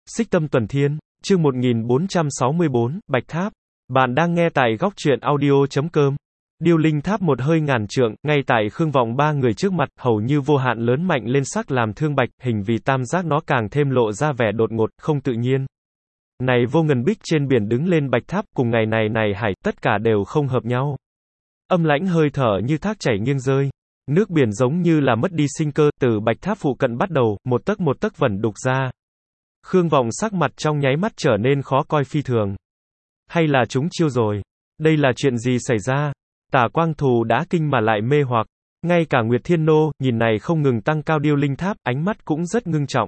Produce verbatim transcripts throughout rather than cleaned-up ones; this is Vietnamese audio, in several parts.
Xích Tâm Tuần Thiên, chương một nghìn bốn trăm sáu mươi bốn, Bạch Tháp. Bạn đang nghe tại góc truyện audio chấm com. Điêu linh tháp một hơi ngàn trượng, ngay tại Khương Vọng ba người trước mặt, hầu như vô hạn lớn mạnh lên sắc làm thương bạch, hình vì tam giác nó càng thêm lộ ra vẻ đột ngột, không tự nhiên. Này vô ngần bích trên biển đứng lên bạch tháp, cùng ngày này này hải, tất cả đều không hợp nhau. Âm lãnh hơi thở như thác chảy nghiêng rơi. Nước biển giống như là mất đi sinh cơ, từ bạch tháp phụ cận bắt đầu, một tấc một tấc vẩn đục ra. Khương Vọng sắc mặt trong nháy mắt trở nên khó coi phi thường. Hay là chúng chiêu rồi? Đây là chuyện gì xảy ra? Tả Quang Thù đã kinh mà lại mê hoặc. Ngay cả Nguyệt Thiên Nô, nhìn này không ngừng tăng cao điêu linh tháp, ánh mắt cũng rất ngưng trọng.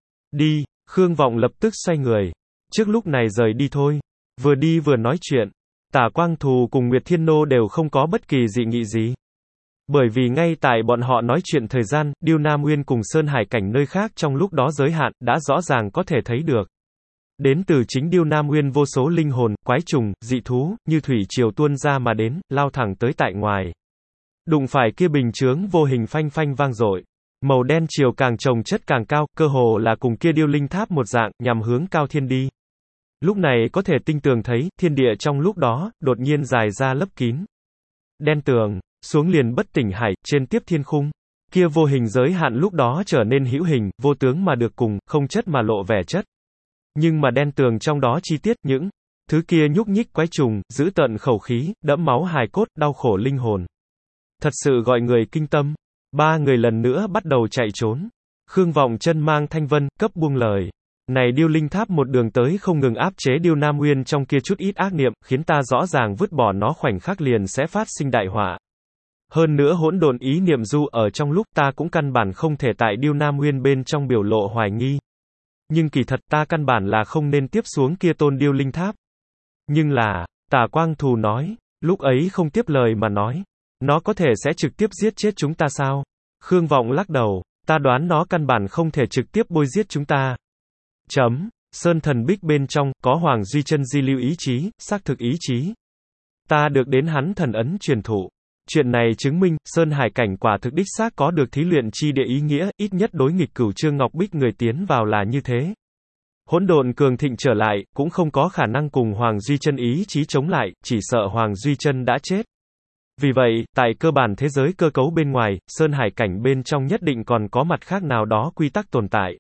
Đi, Khương Vọng lập tức xoay người. Trước lúc này rời đi thôi. Vừa đi vừa nói chuyện. Tả Quang Thù cùng Nguyệt Thiên Nô đều không có bất kỳ dị nghị gì. Bởi vì ngay tại bọn họ nói chuyện thời gian, Điêu Nam Nguyên cùng Sơn Hải cảnh nơi khác trong lúc đó giới hạn, đã rõ ràng có thể thấy được. Đến từ chính Điêu Nam Nguyên vô số linh hồn, quái trùng, dị thú, như thủy triều tuôn ra mà đến, lao thẳng tới tại ngoài. Đụng phải kia bình chướng vô hình phanh phanh vang dội. Màu đen triều càng chồng chất càng cao, cơ hồ là cùng kia điêu linh tháp một dạng, nhằm hướng cao thiên đi. Lúc này có thể tinh tường thấy, thiên địa trong lúc đó, đột nhiên dài ra lấp kín. Đen tường. Xuống liền bất tỉnh hải, trên tiếp thiên khung. Kia vô hình giới hạn lúc đó trở nên hữu hình, vô tướng mà được cùng, không chất mà lộ vẻ chất. Nhưng mà đen tường trong đó chi tiết, những thứ kia nhúc nhích quái trùng, giữ tận khẩu khí, đẫm máu hài cốt, đau khổ linh hồn. Thật sự gọi người kinh tâm. Ba người lần nữa bắt đầu chạy trốn. Khương Vọng chân mang thanh vân, cấp buông lời. Này điêu linh tháp một đường tới không ngừng áp chế Điêu Nam Nguyên trong kia chút ít ác niệm, khiến ta rõ ràng vứt bỏ nó khoảnh khắc liền sẽ phát sinh đại họa. Hơn nữa hỗn độn ý niệm du ở trong lúc ta cũng căn bản không thể tại Điêu Nam Nguyên bên trong biểu lộ hoài nghi. Nhưng kỳ thật ta căn bản là không nên tiếp xuống kia tôn điêu linh tháp. Nhưng là, Tả Quang Thù nói, lúc ấy không tiếp lời mà nói. Nó có thể sẽ trực tiếp giết chết chúng ta sao? Khương Vọng lắc đầu, ta đoán nó căn bản không thể trực tiếp bôi giết chúng ta. Chấm, Sơn Thần Bích bên trong, có Hoàng Duy Chân di lưu ý chí, xác thực ý chí. Ta được đến hắn thần ấn truyền thụ. Chuyện này chứng minh, Sơn Hải cảnh quả thực đích xác có được thí luyện chi địa ý nghĩa, ít nhất đối nghịch Cửu Trương Ngọc Bích người tiến vào là như thế. Hỗn độn cường thịnh trở lại, cũng không có khả năng cùng Hoàng Duy Chân ý chí chống lại, chỉ sợ Hoàng Duy Chân đã chết. Vì vậy, tại cơ bản thế giới cơ cấu bên ngoài, Sơn Hải cảnh bên trong nhất định còn có mặt khác nào đó quy tắc tồn tại.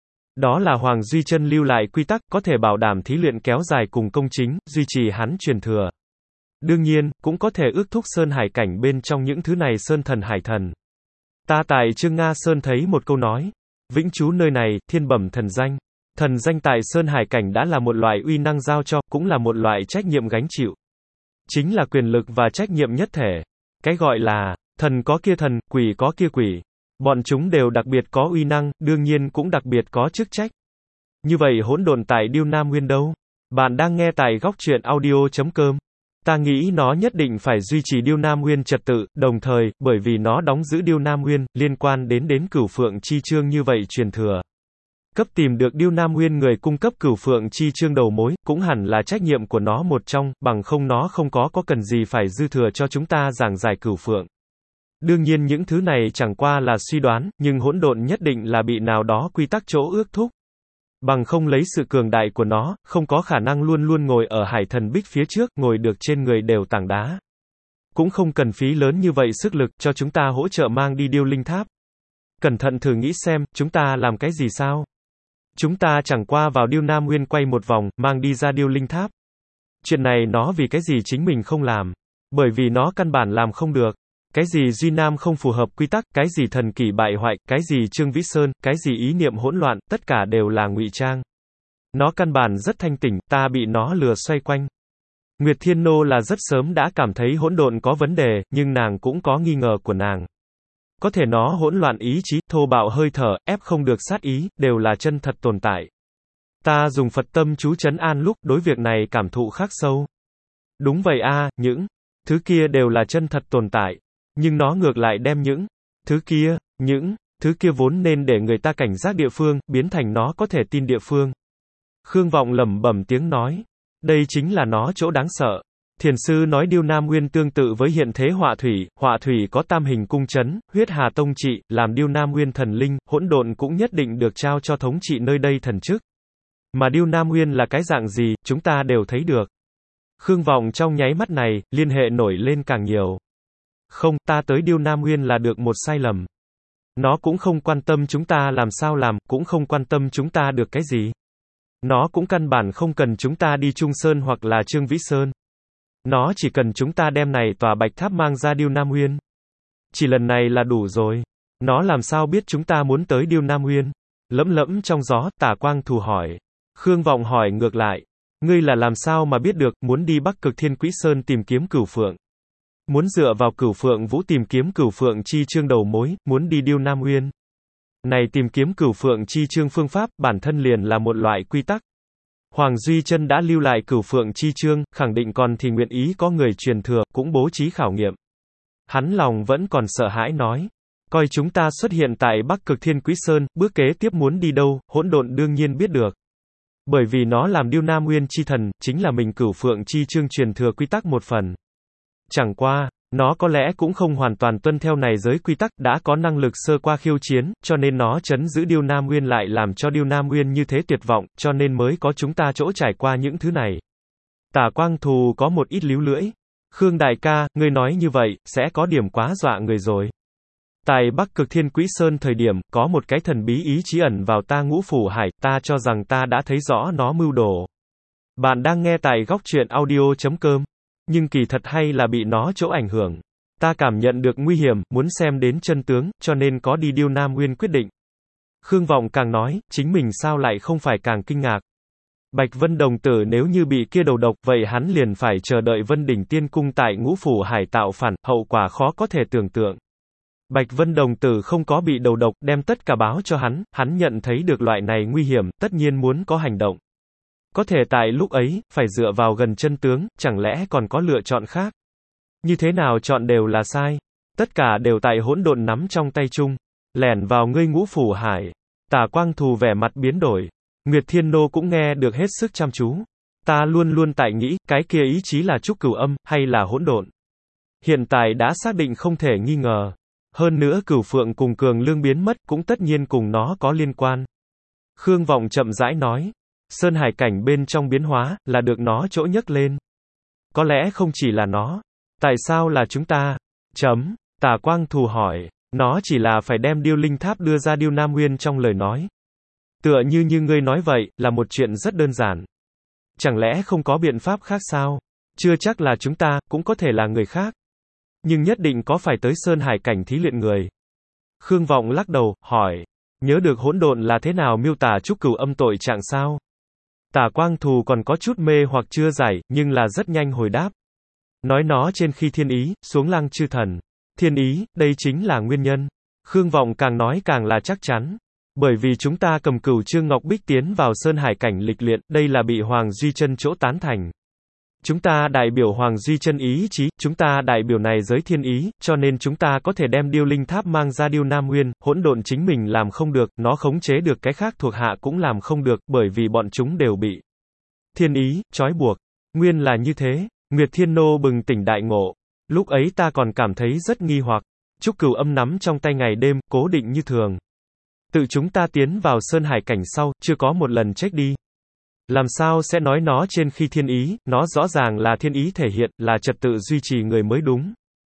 Đó là Hoàng Duy Chân lưu lại quy tắc, có thể bảo đảm thí luyện kéo dài cùng công chính, duy trì hắn truyền thừa. Đương nhiên, cũng có thể ước thúc Sơn Hải cảnh bên trong những thứ này Sơn Thần Hải Thần. Ta tại Trương Nga Sơn thấy một câu nói, vĩnh trú nơi này, thiên bẩm thần danh. Thần danh tại Sơn Hải cảnh đã là một loại uy năng giao cho, cũng là một loại trách nhiệm gánh chịu. Chính là quyền lực và trách nhiệm nhất thể. Cái gọi là, thần có kia thần, quỷ có kia quỷ. Bọn chúng đều đặc biệt có uy năng, đương nhiên cũng đặc biệt có chức trách. Như vậy hỗn độn tại Điêu Nam Nguyên đâu? Bạn đang nghe tại góc truyện audio chấm com. Ta nghĩ nó nhất định phải duy trì Điêu Nam Nguyên trật tự, đồng thời, bởi vì nó đóng giữ Điêu Nam Nguyên, liên quan đến đến Cửu Phượng Chi Chương như vậy truyền thừa. Cấp tìm được Điêu Nam Nguyên người cung cấp Cửu Phượng Chi Chương đầu mối, cũng hẳn là trách nhiệm của nó một trong, bằng không nó không có có cần gì phải dư thừa cho chúng ta giảng giải Cửu Phượng. Đương nhiên những thứ này chẳng qua là suy đoán, nhưng hỗn độn nhất định là bị nào đó quy tắc chỗ ước thúc. Bằng không lấy sự cường đại của nó, không có khả năng luôn luôn ngồi ở Hải Thần Bích phía trước, ngồi được trên người đều tảng đá. Cũng không cần phí lớn như vậy sức lực, cho chúng ta hỗ trợ mang đi điêu linh tháp. Cẩn thận thử nghĩ xem, chúng ta làm cái gì sao? Chúng ta chẳng qua vào Điêu Nam Nguyên quay một vòng, mang đi ra điêu linh tháp. Chuyện này nó vì cái gì chính mình không làm? Bởi vì nó căn bản làm không được. Cái gì Duy Nam không phù hợp quy tắc, cái gì thần kỳ bại hoại, cái gì Trương Vĩ Sơn, cái gì ý niệm hỗn loạn, tất cả đều là ngụy trang. Nó căn bản rất thanh tỉnh, ta bị nó lừa xoay quanh. Nguyệt Thiên Nô là rất sớm đã cảm thấy hỗn độn có vấn đề, nhưng nàng cũng có nghi ngờ của nàng. Có thể nó hỗn loạn ý chí, thô bạo hơi thở, ép không được sát ý, đều là chân thật tồn tại. Ta dùng Phật tâm chú trấn an lúc, đối việc này cảm thụ khắc sâu. Đúng vậy a, những thứ kia đều là chân thật tồn tại. Nhưng nó ngược lại đem những thứ kia, những thứ kia vốn nên để người ta cảnh giác địa phương, biến thành nó có thể tin địa phương. Khương Vọng lẩm bẩm tiếng nói. Đây chính là nó chỗ đáng sợ. Thiền sư nói Điêu Nam Nguyên tương tự với hiện thế họa thủy, họa thủy có tam hình cung trấn, huyết hà tông trị, làm Điêu Nam Nguyên thần linh, hỗn độn cũng nhất định được trao cho thống trị nơi đây thần chức. Mà Điêu Nam Nguyên là cái dạng gì, chúng ta đều thấy được. Khương Vọng trong nháy mắt này, liên hệ nổi lên càng nhiều. Không, ta tới Điêu Nam Nguyên là được một sai lầm. Nó cũng không quan tâm chúng ta làm sao làm, cũng không quan tâm chúng ta được cái gì. Nó cũng căn bản không cần chúng ta đi Trung Sơn hoặc là Trương Vĩ Sơn. Nó chỉ cần chúng ta đem này tòa bạch tháp mang ra Điêu Nam Nguyên. Chỉ lần này là đủ rồi. Nó làm sao biết chúng ta muốn tới Điêu Nam Nguyên? Lẫm lẫm trong gió, Tả Quang Thù hỏi. Khương Vọng hỏi ngược lại. Ngươi là làm sao mà biết được, muốn đi Bắc Cực Thiên Quỹ Sơn tìm kiếm Cửu Phượng. Muốn dựa vào Cửu Phượng Vũ tìm kiếm Cửu Phượng Chi Chương đầu mối, muốn đi Điêu Nam Nguyên. Này tìm kiếm Cửu Phượng Chi Chương phương pháp, bản thân liền là một loại quy tắc. Hoàng Duy Chân đã lưu lại Cửu Phượng Chi Chương, khẳng định còn thì nguyện ý có người truyền thừa, cũng bố trí khảo nghiệm. Hắn lòng vẫn còn sợ hãi nói. Coi chúng ta xuất hiện tại Bắc Cực Thiên Quỹ Sơn, bước kế tiếp muốn đi đâu, hỗn độn đương nhiên biết được. Bởi vì nó làm Điêu Nam Nguyên chi thần, chính là mình Cửu Phượng Chi Chương truyền thừa quy tắc một phần. Chẳng qua, nó có lẽ cũng không hoàn toàn tuân theo này giới quy tắc, đã có năng lực sơ qua khiêu chiến, cho nên nó trấn giữ Điêu Nam Nguyên lại làm cho Điêu Nam Nguyên như thế tuyệt vọng, cho nên mới có chúng ta chỗ trải qua những thứ này. Tả Quang Thù có một ít líu lưỡi. Khương đại ca, ngươi nói như vậy, sẽ có điểm quá dọa người rồi. Tại Bắc Cực Thiên Quỹ Sơn thời điểm, có một cái thần bí ý chí ẩn vào ta Ngũ Phủ Hải, ta cho rằng ta đã thấy rõ nó mưu đồ. Bạn đang nghe tại góc truyện audio chấm com. Nhưng kỳ thật hay là bị nó chỗ ảnh hưởng. Ta cảm nhận được nguy hiểm, muốn xem đến chân tướng, cho nên có đi Điêu Nam Nguyên quyết định. Khương Vọng càng nói, chính mình sao lại không phải càng kinh ngạc. Bạch Vân Đồng Tử nếu như bị kia đầu độc, vậy hắn liền phải chờ đợi Vân Đỉnh Tiên Cung tại Ngũ Phủ Hải tạo phản, hậu quả khó có thể tưởng tượng. Bạch Vân Đồng Tử không có bị đầu độc, đem tất cả báo cho hắn, hắn nhận thấy được loại này nguy hiểm, tất nhiên muốn có hành động. Có thể tại lúc ấy, phải dựa vào gần chân tướng, chẳng lẽ còn có lựa chọn khác? Như thế nào chọn đều là sai. Tất cả đều tại hỗn độn nắm trong tay chung. Lẻn vào ngươi Ngũ Phủ Hải. Tả Quang Thù vẻ mặt biến đổi. Nguyệt Thiên Nô cũng nghe được hết sức chăm chú. Ta luôn luôn tại nghĩ, cái kia ý chí là Trúc Cửu Âm, hay là hỗn độn. Hiện tại đã xác định không thể nghi ngờ. Hơn nữa Cửu Phượng cùng Cường Lương biến mất, cũng tất nhiên cùng nó có liên quan. Khương Vọng chậm rãi nói. Sơn hải cảnh bên trong biến hóa, là được nó chỗ nhấc lên. Có lẽ không chỉ là nó. Tại sao là chúng ta? Chấm. Tả Quang Thù hỏi. Nó chỉ là phải đem Điêu Linh Tháp đưa ra Điêu Nam Nguyên trong lời nói. Tựa như như ngươi nói vậy, là một chuyện rất đơn giản. Chẳng lẽ không có biện pháp khác sao? Chưa chắc là chúng ta, cũng có thể là người khác. Nhưng nhất định có phải tới Sơn hải cảnh thí luyện người. Khương Vọng lắc đầu, hỏi. Nhớ được hỗn độn là thế nào miêu tả Trúc Cửu Âm tội trạng sao? Tả Quang Thù còn có chút mê hoặc chưa giải, nhưng là rất nhanh hồi đáp. Nói nó trên khi thiên ý, xuống lăng chư thần. Thiên ý, đây chính là nguyên nhân. Khương Vọng càng nói càng là chắc chắn. Bởi vì chúng ta cầm Cửu Trương Ngọc Bích tiến vào Sơn hải cảnh lịch luyện, đây là bị Hoàng Duy Chân chỗ tán thành. Chúng ta đại biểu Hoàng Duy Chân ý chí, chúng ta đại biểu này giới thiên ý, cho nên chúng ta có thể đem Điêu Linh Tháp mang ra Điêu Nam Nguyên, hỗn độn chính mình làm không được, nó khống chế được cái khác thuộc hạ cũng làm không được, bởi vì bọn chúng đều bị thiên ý trói buộc. Nguyên là như thế. Nguyệt Thiên Nô bừng tỉnh đại ngộ. Lúc ấy ta còn cảm thấy rất nghi hoặc. Trúc Cửu Âm nắm trong tay ngày đêm, cố định như thường. Tự chúng ta tiến vào Sơn hải cảnh sau, chưa có một lần trách đi. Làm sao sẽ nói nó trên khi thiên ý, nó rõ ràng là thiên ý thể hiện, là trật tự duy trì người mới đúng.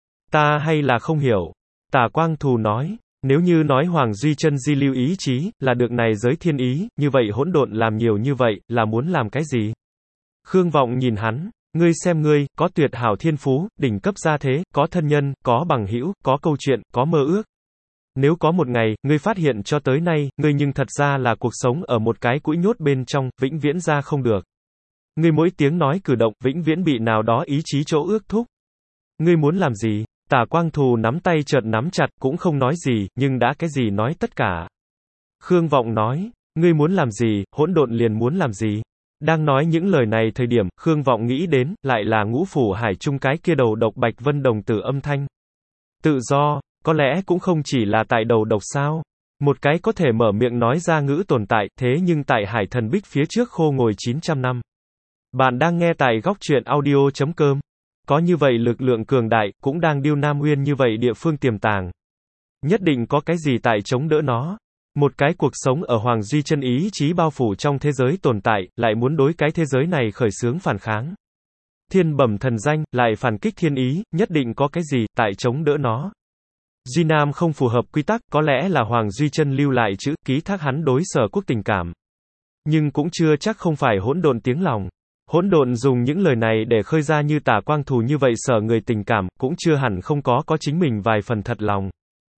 Ta hay là không hiểu. Tả Quang Thù nói, nếu như nói Hoàng Duy Chân di lưu ý chí, là được này giới thiên ý, như vậy hỗn độn làm nhiều như vậy, là muốn làm cái gì? Khương Vọng nhìn hắn, ngươi xem ngươi, có tuyệt hảo thiên phú, đỉnh cấp gia thế, có thân nhân, có bằng hữu, có câu chuyện, có mơ ước. Nếu có một ngày, ngươi phát hiện cho tới nay, ngươi nhưng thật ra là cuộc sống ở một cái cũi nhốt bên trong, vĩnh viễn ra không được. Ngươi mỗi tiếng nói cử động, vĩnh viễn bị nào đó ý chí chỗ ước thúc. Ngươi muốn làm gì? Tả Quang Thù nắm tay chợt nắm chặt, cũng không nói gì, nhưng đã cái gì nói tất cả. Khương Vọng nói, ngươi muốn làm gì, hỗn độn liền muốn làm gì. Đang nói những lời này thời điểm, Khương Vọng nghĩ đến, lại là Ngũ Phủ Hải chung cái kia đầu độc Bạch Vân Đồng Tử âm thanh. Tự do, có lẽ cũng không chỉ là tại đầu độc sao. Một cái có thể mở miệng nói ra ngữ tồn tại, thế nhưng tại Hải Thần Bích phía trước khô ngồi chín trăm năm. Bạn đang nghe tại góc truyện audio chấm com. Có như vậy lực lượng cường đại, cũng đang Điêu Nam Nguyên như vậy địa phương tiềm tàng. Nhất định có cái gì tại chống đỡ nó. Một cái cuộc sống ở Hoàng Duy Chân ý chí bao phủ trong thế giới tồn tại, lại muốn đối cái thế giới này khởi xướng phản kháng. Thiên bẩm thần danh, lại phản kích thiên ý, nhất định có cái gì, tại chống đỡ nó. Duy Nam không phù hợp quy tắc, có lẽ là Hoàng Duy Chân lưu lại chữ, ký thác hắn đối Sở Quốc tình cảm. Nhưng cũng chưa chắc không phải hỗn độn tiếng lòng. Hỗn độn dùng những lời này để khơi ra như Tả Quang Thù như vậy Sở người tình cảm, cũng chưa hẳn không có có chính mình vài phần thật lòng.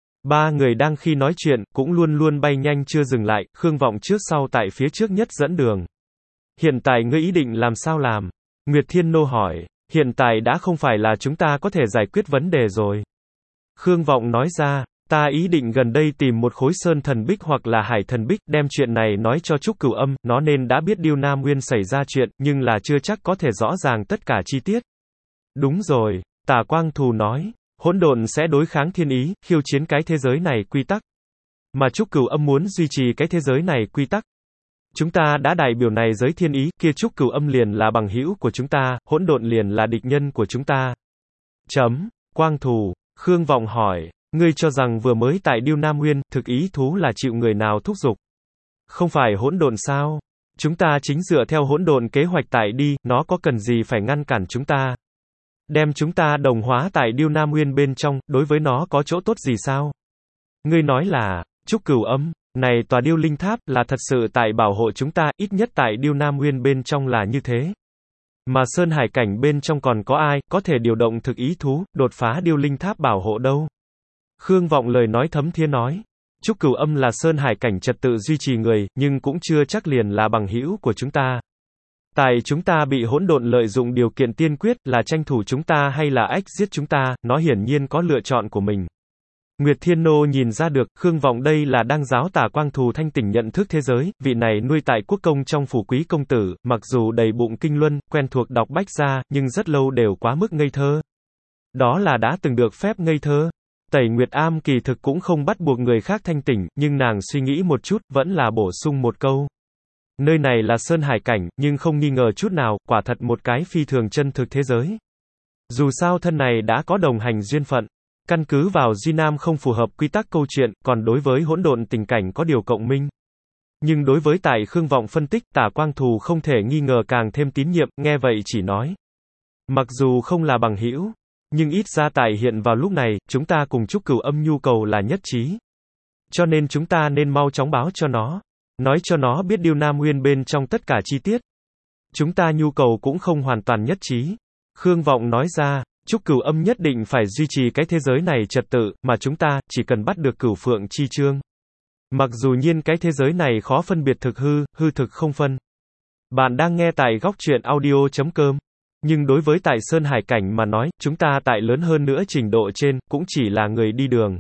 Ba người đang khi nói chuyện, cũng luôn luôn bay nhanh chưa dừng lại, Khương Vọng trước sau tại phía trước nhất dẫn đường. Hiện tại ngươi ý định làm sao làm? Nguyệt Thiên Nô hỏi. Hiện tại đã không phải là chúng ta có thể giải quyết vấn đề rồi. Khương Vọng nói ra, ta ý định gần đây tìm một khối sơn thần bích hoặc là hải thần bích, đem chuyện này nói cho Trúc Cửu Âm, nó nên đã biết Điêu Nam Nguyên xảy ra chuyện, nhưng là chưa chắc có thể rõ ràng tất cả chi tiết. Đúng rồi, Tả Quang Thù nói, hỗn độn sẽ đối kháng thiên ý, khiêu chiến cái thế giới này quy tắc. Mà Trúc Cửu Âm muốn duy trì cái thế giới này quy tắc. Chúng ta đã đại biểu này giới thiên ý, kia Trúc Cửu Âm liền là bằng hữu của chúng ta, hỗn độn liền là địch nhân của chúng ta. Chấm, Quang Thù, Khương Vọng hỏi, ngươi cho rằng vừa mới tại Điêu Nam Nguyên, thực ý thú là chịu người nào thúc giục? Không phải hỗn độn sao? Chúng ta chính dựa theo hỗn độn kế hoạch tại đi, nó có cần gì phải ngăn cản chúng ta? Đem chúng ta đồng hóa tại Điêu Nam Nguyên bên trong, đối với nó có chỗ tốt gì sao? Ngươi nói là, Trúc Cửu Âm, này tòa Điêu Linh Tháp, là thật sự tại bảo hộ chúng ta, ít nhất tại Điêu Nam Nguyên bên trong là như thế. Mà Sơn Hải cảnh bên trong còn có ai, có thể điều động thực ý thú, đột phá Điêu Linh Tháp bảo hộ đâu? Khương Vọng lời nói thấm thía nói. Trúc Cửu Âm là Sơn Hải cảnh trật tự duy trì người, nhưng cũng chưa chắc liền là bằng hữu của chúng ta. Tại chúng ta bị hỗn độn lợi dụng điều kiện tiên quyết, là tranh thủ chúng ta hay là ách giết chúng ta, nó hiển nhiên có lựa chọn của mình. Nguyệt Thiên Nô nhìn ra được, Khương Vọng đây là đang giáo Tả Quang Thù thanh tỉnh nhận thức thế giới, vị này nuôi tại quốc công trong phủ quý công tử, mặc dù đầy bụng kinh luân, quen thuộc đọc bách gia, nhưng rất lâu đều quá mức ngây thơ. Đó là đã từng được phép ngây thơ. Tẩy Nguyệt Am kỳ thực cũng không bắt buộc người khác thanh tỉnh, nhưng nàng suy nghĩ một chút, vẫn là bổ sung một câu. Nơi này là Sơn Hải cảnh, nhưng không nghi ngờ chút nào, quả thật một cái phi thường chân thực thế giới. Dù sao thân này đã có đồng hành duyên phận. Căn cứ vào Duy Nam không phù hợp quy tắc câu chuyện, còn đối với hỗn độn tình cảnh có điều cộng minh. Nhưng đối với tại Khương Vọng phân tích, Tả Quang Thù không thể nghi ngờ càng thêm tín nhiệm, nghe vậy chỉ nói. Mặc dù không là bằng hữu, nhưng ít ra tại hiện vào lúc này, chúng ta cùng Trúc Cửu Âm nhu cầu là nhất trí. Cho nên chúng ta nên mau chóng báo cho nó. Nói cho nó biết Điêu Nam Nguyên bên trong tất cả chi tiết. Chúng ta nhu cầu cũng không hoàn toàn nhất trí. Khương Vọng nói ra. Trúc Cửu Âm nhất định phải duy trì cái thế giới này trật tự, mà chúng ta, chỉ cần bắt được Cửu Phượng chi chương. Mặc dù nhiên cái thế giới này khó phân biệt thực hư, hư thực không phân. Bạn đang nghe tại góc truyện audio chấm com. Nhưng đối với tại Sơn Hải cảnh mà nói, chúng ta tại lớn hơn nữa trình độ trên, cũng chỉ là người đi đường.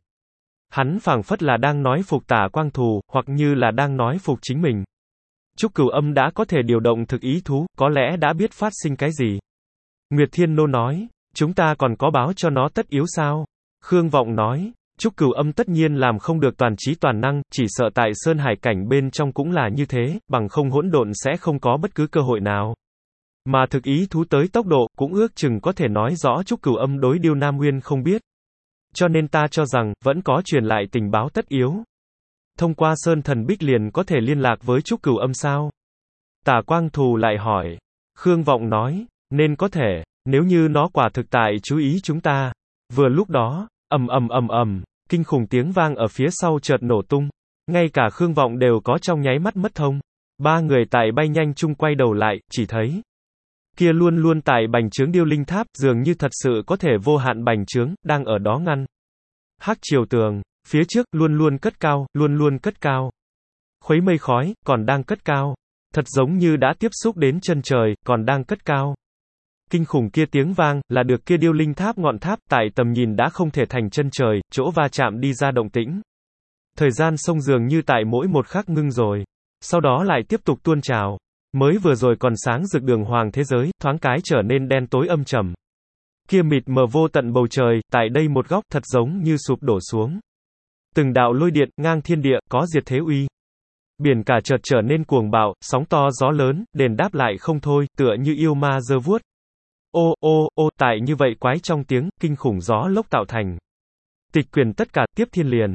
Hắn phảng phất là đang nói phục Tả Quang Thù, hoặc như là đang nói phục chính mình. Trúc Cửu Âm đã có thể điều động thực ý thú, có lẽ đã biết phát sinh cái gì. Nguyệt Thiên Nô nói. Chúng ta còn có báo cho nó tất yếu sao? Khương Vọng nói, Trúc Cửu Âm tất nhiên làm không được toàn trí toàn năng, chỉ sợ tại Sơn Hải cảnh bên trong cũng là như thế, bằng không hỗn độn sẽ không có bất cứ cơ hội nào. Mà thực ý thú tới tốc độ, cũng ước chừng có thể nói rõ Trúc Cửu Âm đối Điêu Nam Nguyên không biết. Cho nên ta cho rằng, vẫn có truyền lại tình báo tất yếu. Thông qua Sơn Thần Bích liền có thể liên lạc với Trúc Cửu Âm sao? Tả Quang Thù lại hỏi. Khương Vọng nói, nên có thể. Nếu như nó quả thực tại chú ý chúng ta. Vừa lúc đó, ầm ầm ầm ầm, kinh khủng tiếng vang ở phía sau chợt nổ tung. Ngay cả Khương Vọng đều có trong nháy mắt mất thông. Ba người tại bay nhanh chung quay đầu lại, chỉ thấy. Kia luôn luôn tại bành trướng Điêu Linh Tháp, dường như thật sự có thể vô hạn bành trướng, đang ở đó ngăn. Hắc triều tường, phía trước, luôn luôn cất cao, luôn luôn cất cao. Khuấy mây khói, còn đang cất cao. Thật giống như đã tiếp xúc đến chân trời, còn đang cất cao. Kinh khủng kia tiếng vang, là được kia Điêu Linh Tháp ngọn tháp, tại tầm nhìn đã không thể thành chân trời, chỗ va chạm đi ra động tĩnh. Thời gian sông dường như tại mỗi một khắc ngưng rồi. Sau đó lại tiếp tục tuôn trào. Mới vừa rồi còn sáng rực đường hoàng thế giới, thoáng cái trở nên đen tối âm trầm. Kia mịt mờ vô tận bầu trời, tại đây một góc thật giống như sụp đổ xuống. Từng đạo lôi điện, ngang thiên địa, có diệt thế uy. Biển cả chợt trở nên cuồng bạo, sóng to gió lớn, đền đáp lại không thôi, tựa như yêu ma giơ vuốt. Ô, ô, ô, tại như vậy quái trong tiếng, kinh khủng gió lốc tạo thành. Tịch quyền tất cả, tiếp thiên liền.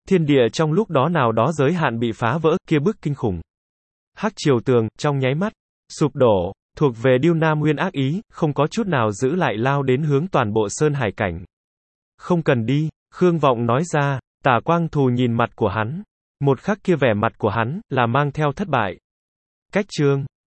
Thiên địa trong lúc đó nào đó giới hạn bị phá vỡ, kia bức kinh khủng. Hắc triều tường, trong nháy mắt, sụp đổ, thuộc về Điêu Nam Nguyên ác ý, không có chút nào giữ lại lao đến hướng toàn bộ Sơn Hải cảnh. Không cần đi, Khương Vọng nói ra, Tả Quang Thù nhìn mặt của hắn. Một khắc kia vẻ mặt của hắn, là mang theo thất bại. Cách chương.